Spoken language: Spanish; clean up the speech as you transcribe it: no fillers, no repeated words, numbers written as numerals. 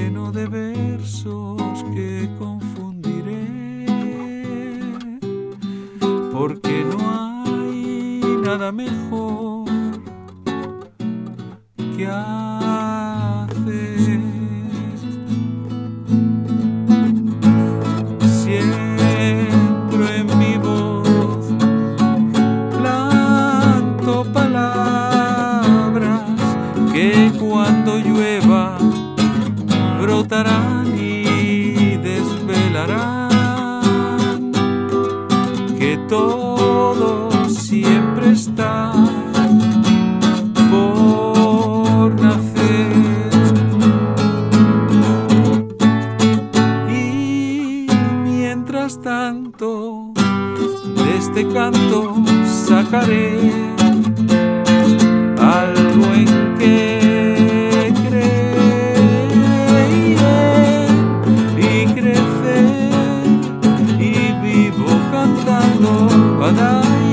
lleno de versos que confundiré, porque no hay nada mejor que hacer. Siembro en mi voz, planto palabras que cuando llueva brotarán y desvelarán que todo siempre está por nacer. Y mientras tanto de este canto sacaré algo en que creer y crecer, y vivo cantando.